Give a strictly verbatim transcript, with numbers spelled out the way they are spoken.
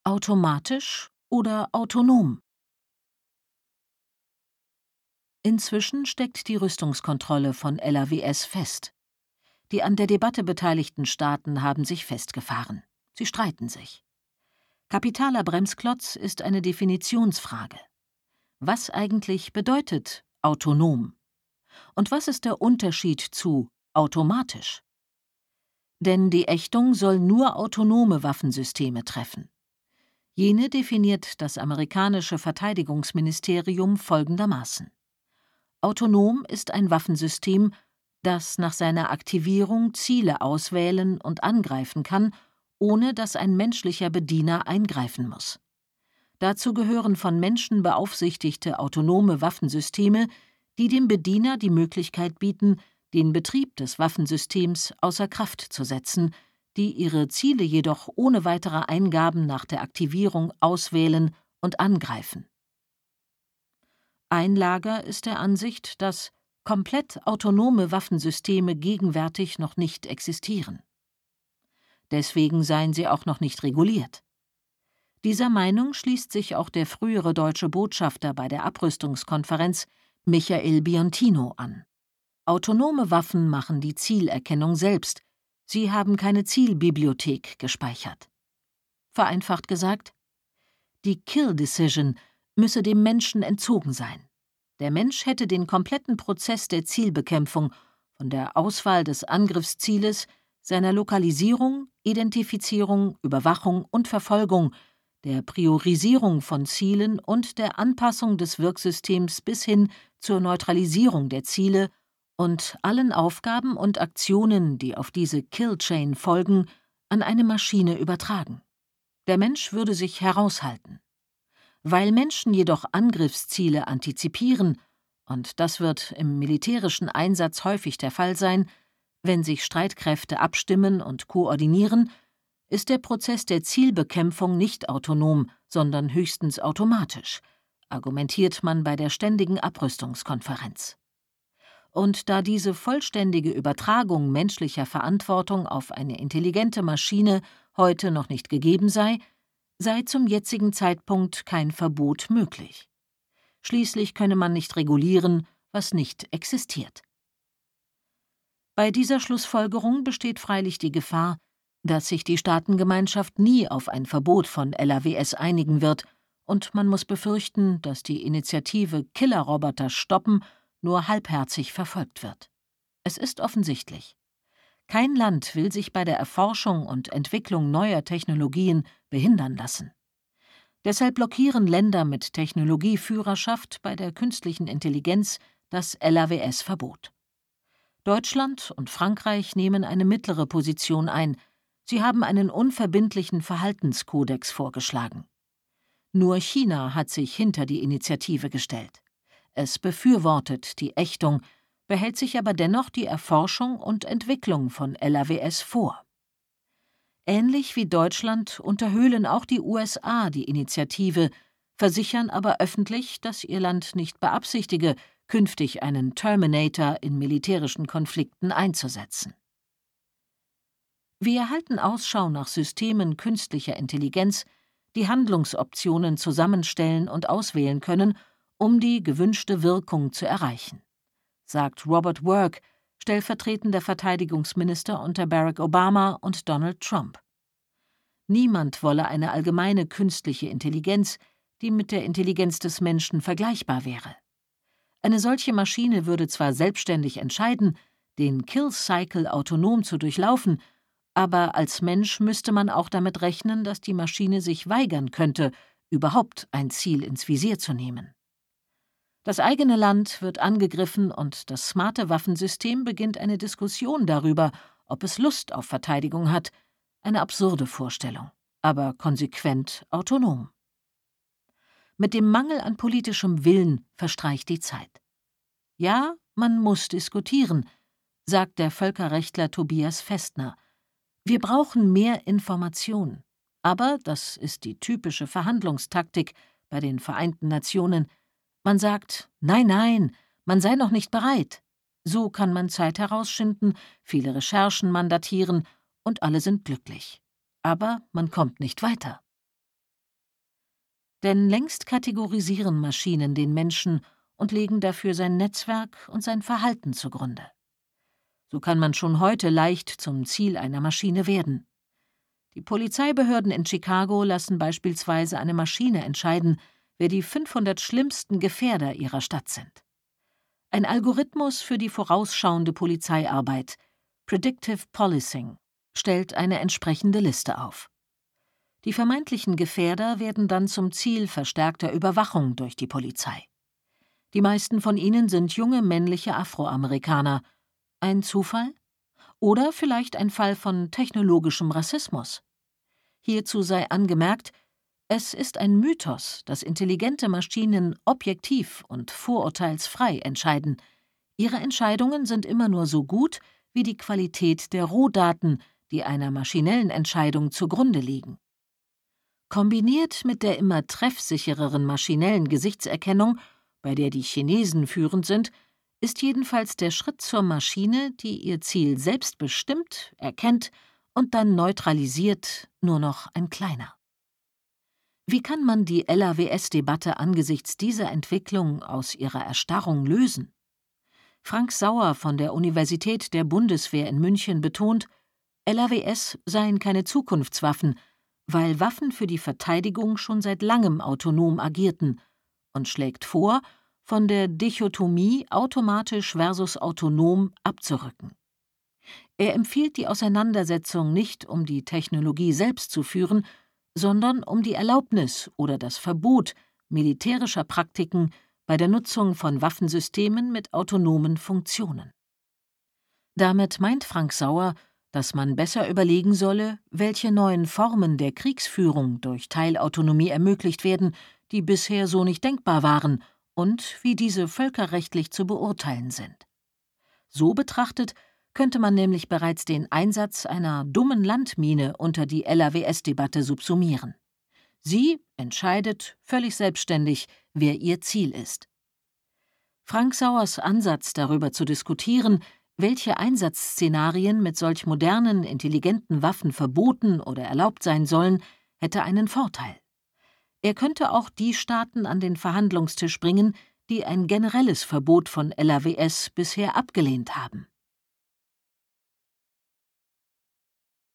Automatisch oder autonom? Inzwischen steckt die Rüstungskontrolle von L A W S fest. Die an der Debatte beteiligten Staaten haben sich festgefahren. Sie streiten sich. Kapitaler Bremsklotz ist eine Definitionsfrage. Was eigentlich bedeutet autonom? Und was ist der Unterschied zu automatisch? Denn die Ächtung soll nur autonome Waffensysteme treffen. Jene definiert das amerikanische Verteidigungsministerium folgendermaßen: Autonom ist ein Waffensystem, das nach seiner Aktivierung Ziele auswählen und angreifen kann, ohne dass ein menschlicher Bediener eingreifen muss. Dazu gehören von Menschen beaufsichtigte autonome Waffensysteme, die dem Bediener die Möglichkeit bieten, den Betrieb des Waffensystems außer Kraft zu setzen, die ihre Ziele jedoch ohne weitere Eingaben nach der Aktivierung auswählen und angreifen. Ein Lager ist der Ansicht, dass komplett autonome Waffensysteme gegenwärtig noch nicht existieren. Deswegen seien sie auch noch nicht reguliert. Dieser Meinung schließt sich auch der frühere deutsche Botschafter bei der Abrüstungskonferenz, Michael Biontino, an. Autonome Waffen machen die Zielerkennung selbst, sie haben keine Zielbibliothek gespeichert. Vereinfacht gesagt: Die Kill Decision müsse dem Menschen entzogen sein. Der Mensch hätte den kompletten Prozess der Zielbekämpfung, von der Auswahl des Angriffszieles, seiner Lokalisierung, Identifizierung, Überwachung und Verfolgung, der Priorisierung von Zielen und der Anpassung des Wirksystems bis hin zur Neutralisierung der Ziele und allen Aufgaben und Aktionen, die auf diese Kill-Chain folgen, an eine Maschine übertragen. Der Mensch würde sich heraushalten. Weil Menschen jedoch Angriffsziele antizipieren, und das wird im militärischen Einsatz häufig der Fall sein, wenn sich Streitkräfte abstimmen und koordinieren, ist der Prozess der Zielbekämpfung nicht autonom, sondern höchstens automatisch, argumentiert man bei der Ständigen Abrüstungskonferenz. Und da diese vollständige Übertragung menschlicher Verantwortung auf eine intelligente Maschine heute noch nicht gegeben sei, sei zum jetzigen Zeitpunkt kein Verbot möglich. Schließlich könne man nicht regulieren, was nicht existiert. Bei dieser Schlussfolgerung besteht freilich die Gefahr, dass sich die Staatengemeinschaft nie auf ein Verbot von L A W S einigen wird, und man muss befürchten, dass die Initiative Killerroboter stoppen nur halbherzig verfolgt wird. Es ist offensichtlich: Kein Land will sich bei der Erforschung und Entwicklung neuer Technologien behindern lassen. Deshalb blockieren Länder mit Technologieführerschaft bei der künstlichen Intelligenz das L A W S-Verbot. Deutschland und Frankreich nehmen eine mittlere Position ein. Sie haben einen unverbindlichen Verhaltenskodex vorgeschlagen. Nur China hat sich hinter die Initiative gestellt. Es befürwortet die Ächtung, behält sich aber dennoch die Erforschung und Entwicklung von L A W S vor. Ähnlich wie Deutschland unterhöhlen auch die U S A die Initiative, versichern aber öffentlich, dass ihr Land nicht beabsichtige, künftig einen Terminator in militärischen Konflikten einzusetzen. Wir halten Ausschau nach Systemen künstlicher Intelligenz, die Handlungsoptionen zusammenstellen und auswählen können, um die gewünschte Wirkung zu erreichen, sagt Robert Work, stellvertretender Verteidigungsminister unter Barack Obama und Donald Trump. Niemand wolle eine allgemeine künstliche Intelligenz, die mit der Intelligenz des Menschen vergleichbar wäre. Eine solche Maschine würde zwar selbstständig entscheiden, den Kill-Cycle autonom zu durchlaufen, aber als Mensch müsste man auch damit rechnen, dass die Maschine sich weigern könnte, überhaupt ein Ziel ins Visier zu nehmen. Das eigene Land wird angegriffen und das smarte Waffensystem beginnt eine Diskussion darüber, ob es Lust auf Verteidigung hat. Eine absurde Vorstellung, aber konsequent autonom. Mit dem Mangel an politischem Willen verstreicht die Zeit. Ja, man muss diskutieren, sagt der Völkerrechtler Tobias Festner. Wir brauchen mehr Information. Aber, das ist die typische Verhandlungstaktik bei den Vereinten Nationen, man sagt, nein, nein, man sei noch nicht bereit. So kann man Zeit herausschinden, viele Recherchen mandatieren und alle sind glücklich. Aber man kommt nicht weiter. Denn längst kategorisieren Maschinen den Menschen und legen dafür sein Netzwerk und sein Verhalten zugrunde. So kann man schon heute leicht zum Ziel einer Maschine werden. Die Polizeibehörden in Chicago lassen beispielsweise eine Maschine entscheiden, wer die fünfhundert schlimmsten Gefährder ihrer Stadt sind. Ein Algorithmus für die vorausschauende Polizeiarbeit, Predictive Policing, stellt eine entsprechende Liste auf. Die vermeintlichen Gefährder werden dann zum Ziel verstärkter Überwachung durch die Polizei. Die meisten von ihnen sind junge männliche Afroamerikaner. Ein Zufall? Oder vielleicht ein Fall von technologischem Rassismus? Hierzu sei angemerkt, es ist ein Mythos, dass intelligente Maschinen objektiv und vorurteilsfrei entscheiden. Ihre Entscheidungen sind immer nur so gut wie die Qualität der Rohdaten, die einer maschinellen Entscheidung zugrunde liegen. Kombiniert mit der immer treffsichereren maschinellen Gesichtserkennung, bei der die Chinesen führend sind, ist jedenfalls der Schritt zur Maschine, die ihr Ziel selbst bestimmt, erkennt und dann neutralisiert, nur noch ein kleiner. Wie kann man die L A W S-Debatte angesichts dieser Entwicklung aus ihrer Erstarrung lösen? Frank Sauer von der Universität der Bundeswehr in München betont, L A W S seien keine Zukunftswaffen, weil Waffen für die Verteidigung schon seit langem autonom agierten, und schlägt vor, von der Dichotomie automatisch versus autonom abzurücken. Er empfiehlt die Auseinandersetzung nicht, um die Technologie selbst zu führen, sondern um die Erlaubnis oder das Verbot militärischer Praktiken bei der Nutzung von Waffensystemen mit autonomen Funktionen. Damit meint Frank Sauer, dass man besser überlegen solle, welche neuen Formen der Kriegsführung durch Teilautonomie ermöglicht werden, die bisher so nicht denkbar waren, und wie diese völkerrechtlich zu beurteilen sind. So betrachtet könnte man nämlich bereits den Einsatz einer dummen Landmine unter die L A W S-Debatte subsumieren. Sie entscheidet völlig selbstständig, wer ihr Ziel ist. Frank Sauers Ansatz, darüber zu diskutieren, welche Einsatzszenarien mit solch modernen, intelligenten Waffen verboten oder erlaubt sein sollen, hätte einen Vorteil. Er könnte auch die Staaten an den Verhandlungstisch bringen, die ein generelles Verbot von L A W S bisher abgelehnt haben.